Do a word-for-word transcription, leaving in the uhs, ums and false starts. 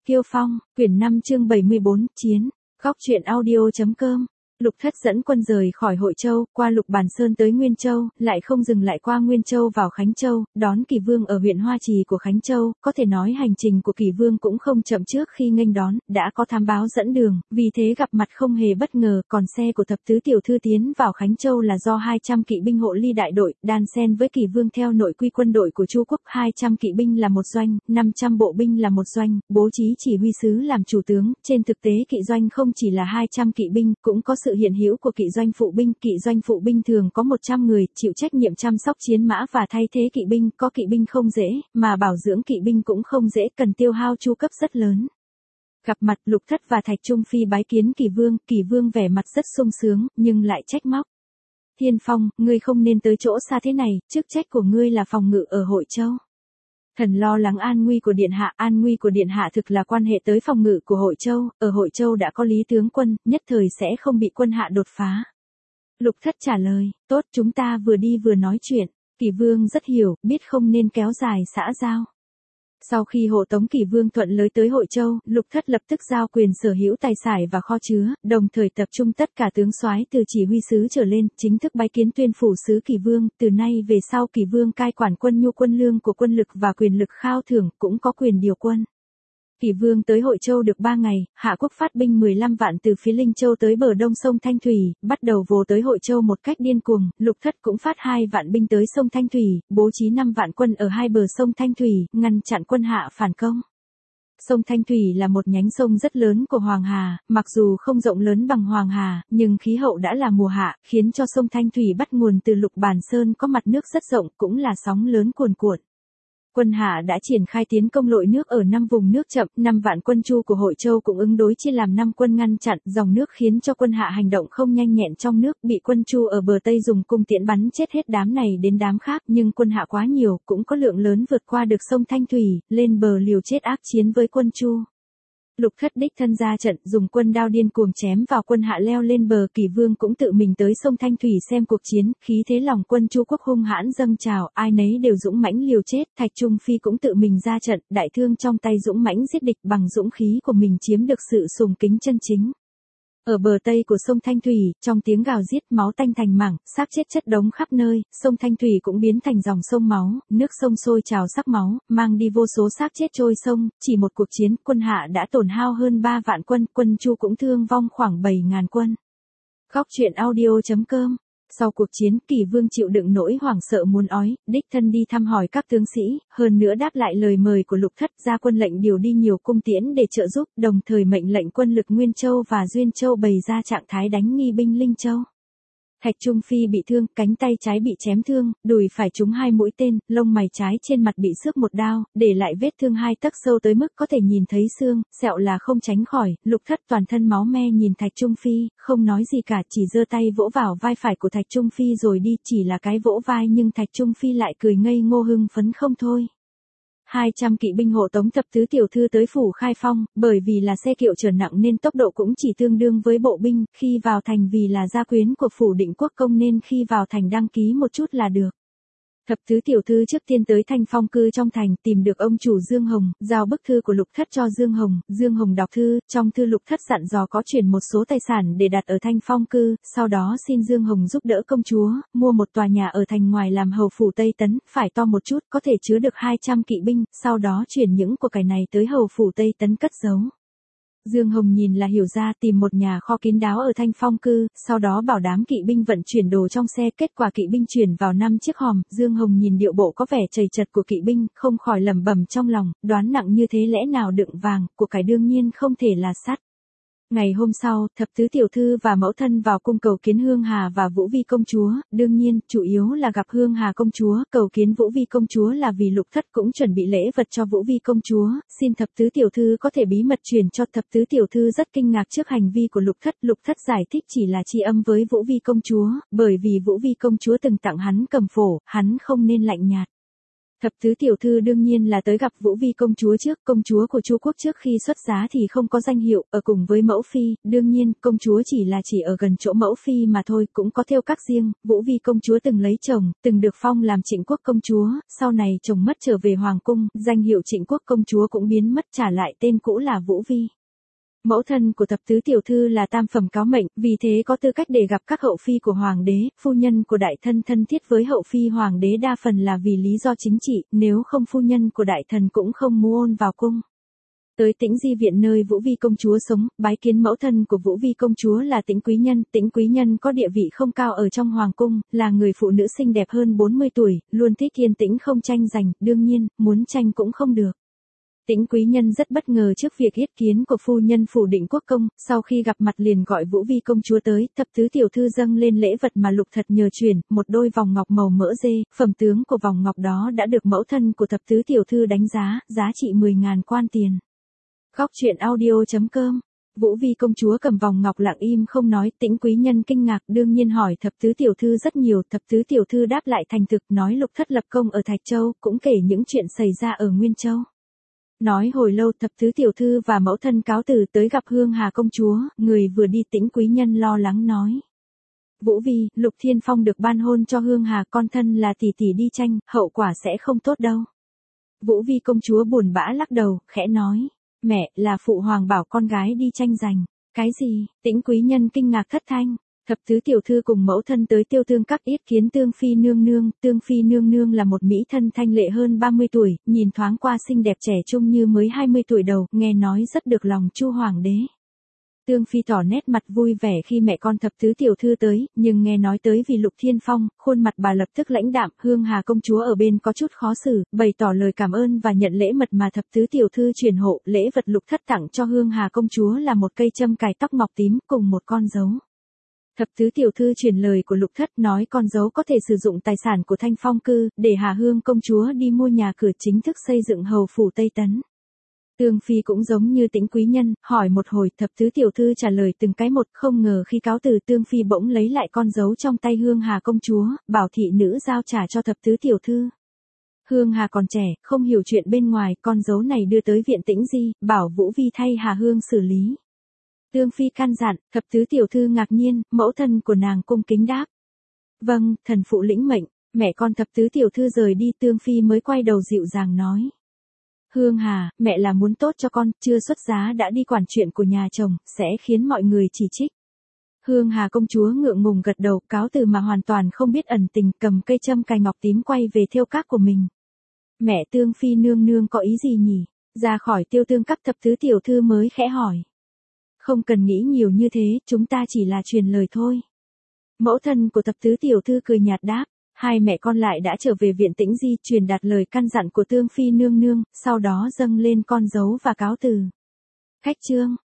Kiêu Phong, quyển năm chương bảy mươi bốn, Chiến, góc truyện audio.com. Lục Thất dẫn quân rời khỏi Hội Châu, qua Lục Bàn Sơn tới Nguyên Châu, lại không dừng lại qua Nguyên Châu vào Khánh Châu, đón Kỳ Vương ở huyện Hoa Trì của Khánh Châu, có thể nói hành trình của Kỳ Vương cũng không chậm trước khi nghênh đón, đã có thám báo dẫn đường, vì thế gặp mặt không hề bất ngờ, còn xe của thập tứ tiểu thư tiến vào Khánh Châu là do hai trăm kỵ binh hộ ly đại đội, đan xen với Kỳ Vương theo nội quy quân đội của Chu Quốc, hai trăm kỵ binh là một doanh, năm trăm bộ binh là một doanh, bố trí chỉ huy sứ làm chủ tướng, trên thực tế kỵ doanh không chỉ là hai trăm kỵ binh, cũng có sự hiện hữu của kỵ doanh phụ binh, kỵ doanh phụ binh thường có một trăm người, chịu trách nhiệm chăm sóc chiến mã và thay thế kỵ binh, có kỵ binh không dễ, mà bảo dưỡng kỵ binh cũng không dễ, cần tiêu hao chu cấp rất lớn. Gặp mặt Lục Thất và Thạch Trung Phi bái kiến Kỳ Vương, Kỳ Vương vẻ mặt rất sung sướng, nhưng lại trách móc. Thiên Phong, ngươi không nên tới chỗ xa thế này, chức trách của ngươi là phòng ngự ở Hội Châu. Thần lo lắng an nguy của Điện Hạ, an nguy của Điện Hạ thực là quan hệ tới phòng ngự của Hội Châu, ở Hội Châu đã có Lý tướng quân, nhất thời sẽ không bị quân Hạ đột phá. Lục Thất trả lời, tốt, chúng ta vừa đi vừa nói chuyện. Kỳ Vương rất hiểu, biết không nên kéo dài xã giao. Sau khi hộ tống Kỳ Vương thuận lối tới Hội Châu, Lục Thất lập tức giao quyền sở hữu tài sản và kho chứa, đồng thời tập trung tất cả tướng soái từ chỉ huy sứ trở lên, chính thức bái kiến tuyên phủ sứ Kỳ Vương, từ nay về sau Kỳ Vương cai quản quân nhu quân lương của quân lực và quyền lực khao thưởng, cũng có quyền điều quân. Kỳ Vương tới Hội Châu được ba ngày, Hạ Quốc phát binh mười lăm vạn từ phía Linh Châu tới bờ đông sông Thanh Thủy, bắt đầu vồ tới Hội Châu một cách điên cuồng, Lục Thất cũng phát hai vạn binh tới sông Thanh Thủy, bố trí năm vạn quân ở hai bờ sông Thanh Thủy, ngăn chặn quân Hạ phản công. Sông Thanh Thủy là một nhánh sông rất lớn của Hoàng Hà, mặc dù không rộng lớn bằng Hoàng Hà, nhưng khí hậu đã là mùa hạ, khiến cho sông Thanh Thủy bắt nguồn từ Lục Bàn Sơn có mặt nước rất rộng, cũng là sóng lớn cuồn cuộn. Quân Hạ đã triển khai tiến công lội nước ở năm vùng nước chậm, năm vạn quân Chu của Hội Châu cũng ứng đối chia làm năm quân ngăn chặn dòng nước, khiến cho quân Hạ hành động không nhanh nhẹn trong nước, bị quân Chu ở bờ Tây dùng cung tiễn bắn chết hết đám này đến đám khác, nhưng quân Hạ quá nhiều, cũng có lượng lớn vượt qua được sông Thanh Thủy, lên bờ liều chết ác chiến với quân Chu. Lục Thất đích thân ra trận, dùng quân đao điên cuồng chém vào quân Hạ leo lên bờ, Kỳ Vương cũng tự mình tới sông Thanh Thủy xem cuộc chiến, khí thế lòng quân Chu Quốc hung hãn dâng trào, ai nấy đều dũng mãnh liều chết, Thạch Trung Phi cũng tự mình ra trận, đại thương trong tay dũng mãnh giết địch, bằng dũng khí của mình chiếm được sự sùng kính chân chính. Ở bờ Tây của sông Thanh Thủy, trong tiếng gào giết, máu tanh thành mảng, xác chết chất đống khắp nơi, sông Thanh Thủy cũng biến thành dòng sông máu, nước sông sôi trào sắc máu, mang đi vô số xác chết trôi sông, chỉ một cuộc chiến, quân Hạ đã tổn hao hơn ba vạn quân, quân Chu cũng thương vong khoảng bảy ngàn quân. Góc truyện audio.com. Sau cuộc chiến, Kỳ Vương chịu đựng nỗi hoảng sợ muốn ói, đích thân đi thăm hỏi các tướng sĩ, hơn nữa đáp lại lời mời của Lục Thất, ra quân lệnh điều đi nhiều cung tiễn để trợ giúp, đồng thời mệnh lệnh quân lực Nguyên Châu và Duyên Châu bày ra trạng thái đánh nghi binh Linh Châu. Thạch Trung Phi bị thương, cánh tay trái bị chém thương, đùi phải trúng hai mũi tên, lông mày trái trên mặt bị xước một đao, để lại vết thương hai tấc sâu tới mức có thể nhìn thấy xương, sẹo là không tránh khỏi. Lục Thất toàn thân máu me nhìn Thạch Trung Phi, không nói gì cả, chỉ giơ tay vỗ vào vai phải của Thạch Trung Phi rồi đi, chỉ là cái vỗ vai nhưng Thạch Trung Phi lại cười ngây ngô hưng phấn không thôi. hai trăm kỵ binh hộ tống thập tứ tiểu thư tới phủ Khai Phong, bởi vì là xe kiệu chở nặng nên tốc độ cũng chỉ tương đương với bộ binh, khi vào thành vì là gia quyến của phủ Định Quốc công nên khi vào thành đăng ký một chút là được. Thập tứ tiểu thư trước tiên tới Thanh Phong cư trong thành, tìm được ông chủ Dương Hồng, giao bức thư của Lục Thất cho Dương Hồng, Dương Hồng đọc thư, trong thư Lục Thất dặn dò có chuyển một số tài sản để đặt ở Thanh Phong cư, sau đó xin Dương Hồng giúp đỡ công chúa, mua một tòa nhà ở thành ngoài làm hầu phủ Tây Tấn, phải to một chút, có thể chứa được hai trăm kỵ binh, sau đó chuyển những của cải này tới hầu phủ Tây Tấn cất giấu. Dương Hồng nhìn là hiểu ra, tìm một nhà kho kín đáo ở Thanh Phong cư, sau đó bảo đám kỵ binh vận chuyển đồ trong xe, kết quả kỵ binh chuyển vào năm chiếc hòm, Dương Hồng nhìn điệu bộ có vẻ trầy trật của kỵ binh, không khỏi lẩm bẩm trong lòng, đoán nặng như thế lẽ nào đựng vàng, của cải đương nhiên không thể là sắt. Ngày hôm sau, thập tứ tiểu thư và mẫu thân vào cung cầu kiến Hương Hà và Vũ Vi công chúa, đương nhiên, chủ yếu là gặp Hương Hà công chúa, cầu kiến Vũ Vi công chúa là vì Lục Thất cũng chuẩn bị lễ vật cho Vũ Vi công chúa, xin thập tứ tiểu thư có thể bí mật truyền cho. Thập tứ tiểu thư rất kinh ngạc trước hành vi của Lục Thất, Lục Thất giải thích chỉ là tri âm với Vũ Vi công chúa, bởi vì Vũ Vi công chúa từng tặng hắn cầm phổ, hắn không nên lạnh nhạt. Thập tứ tiểu thư đương nhiên là tới gặp Vũ Vi công chúa trước, công chúa của Chu quốc trước khi xuất giá thì không có danh hiệu, ở cùng với mẫu phi, đương nhiên, công chúa chỉ là chỉ ở gần chỗ mẫu phi mà thôi, cũng có thêu các riêng, Vũ Vi công chúa từng lấy chồng, từng được phong làm Trịnh quốc công chúa, sau này chồng mất trở về hoàng cung, danh hiệu Trịnh quốc công chúa cũng biến mất, trả lại tên cũ là Vũ Vi. Mẫu thân của thập tứ tiểu thư là tam phẩm cáo mệnh, vì thế có tư cách để gặp các hậu phi của hoàng đế, phu nhân của đại thân thân thiết với hậu phi hoàng đế đa phần là vì lý do chính trị, nếu không phu nhân của đại thần cũng không muốn vào cung. Tới Tĩnh Di viện nơi Vũ Vi công chúa sống, bái kiến mẫu thân của Vũ Vi công chúa là Tĩnh quý nhân, Tĩnh quý nhân có địa vị không cao ở trong hoàng cung, là người phụ nữ xinh đẹp hơn bốn mươi tuổi, luôn thích yên tĩnh không tranh giành, đương nhiên, muốn tranh cũng không được. Tĩnh quý nhân rất bất ngờ trước việc yết kiến của phu nhân phủ Định Quốc công, sau khi gặp mặt liền gọi Vũ Vi công chúa tới, thập tứ tiểu thư dâng lên lễ vật mà Lục Thật nhờ truyền, một đôi vòng ngọc màu mỡ dê, phẩm tướng của vòng ngọc đó đã được mẫu thân của thập tứ tiểu thư đánh giá, giá trị mười ngàn quan tiền. Góc truyện audio chấm com. Vũ Vi công chúa cầm vòng ngọc lặng im không nói, Tĩnh quý nhân kinh ngạc đương nhiên hỏi thập tứ tiểu thư rất nhiều, thập tứ tiểu thư đáp lại thành thực nói Lục Thất lập công ở Thạch Châu, cũng kể những chuyện xảy ra ở Nguyên Châu. Nói hồi lâu thập tứ tiểu thư và mẫu thân cáo từ tới gặp Hương Hà công chúa, người vừa đi Tĩnh quý nhân lo lắng nói. Vũ Vi, Lục Thiên Phong được ban hôn cho Hương Hà, con thân là tỷ tỷ đi tranh, hậu quả sẽ không tốt đâu. Vũ Vi công chúa buồn bã lắc đầu, khẽ nói. Mẹ, là phụ hoàng bảo con gái đi tranh giành. Cái gì? Tĩnh quý nhân kinh ngạc thất thanh. Thập tứ tiểu thư cùng mẫu thân tới Tiêu Tương Các yết kiến Tương Phi nương nương, Tương Phi nương nương là một mỹ thân thanh lệ hơn ba mươi tuổi, nhìn thoáng qua xinh đẹp trẻ trung như mới hai mươi tuổi đầu, nghe nói rất được lòng Chu hoàng đế. Tương Phi tỏ nét mặt vui vẻ khi mẹ con thập tứ tiểu thư tới, nhưng nghe nói tới vì Lục Thiên Phong, khuôn mặt bà lập tức lãnh đạm, Hương Hà công chúa ở bên có chút khó xử, bày tỏ lời cảm ơn và nhận lễ mật mà thập tứ tiểu thư truyền hộ, lễ vật Lục Thất tặng cho Hương Hà công chúa là một cây châm cài tóc ngọc tím cùng một con dấu. Thập tứ tiểu thư truyền lời của Lục Thất nói con dấu có thể sử dụng tài sản của Thanh Phong cư, để Hà Hương công chúa đi mua nhà cửa chính thức xây dựng hầu phủ Tây Tấn. Tương Phi cũng giống như Tĩnh quý nhân, hỏi một hồi, thập tứ tiểu thư trả lời từng cái một, không ngờ khi cáo từ Tương Phi bỗng lấy lại con dấu trong tay Hương Hà công chúa, bảo thị nữ giao trả cho thập tứ tiểu thư. Hương Hà còn trẻ, không hiểu chuyện bên ngoài, con dấu này đưa tới viện Tĩnh Di, bảo Vũ Vi thay Hà Hương xử lý. Tương Phi căn dặn, thập tứ tiểu thư ngạc nhiên, mẫu thân của nàng cung kính đáp. Vâng, thần phụ lĩnh mệnh, mẹ con thập tứ tiểu thư rời đi, Tương Phi mới quay đầu dịu dàng nói. Hương Hà, mẹ là muốn tốt cho con, chưa xuất giá đã đi quản chuyện của nhà chồng, sẽ khiến mọi người chỉ trích. Hương Hà công chúa ngượng ngùng gật đầu, cáo từ mà hoàn toàn không biết ẩn tình, cầm cây châm cài ngọc tím quay về thêu các của mình. Mẹ Tương Phi nương nương có ý gì nhỉ? Ra khỏi Tiêu Tương Các thập tứ tiểu thư mới khẽ hỏi. Không cần nghĩ nhiều như thế, chúng ta chỉ là truyền lời thôi. Mẫu thân của thập tứ tiểu thư cười nhạt đáp. Hai mẹ con lại đã trở về viện Tĩnh Di, truyền đạt lời căn dặn của Tương Phi nương nương, sau đó dâng lên con dấu và cáo từ. Khách chương.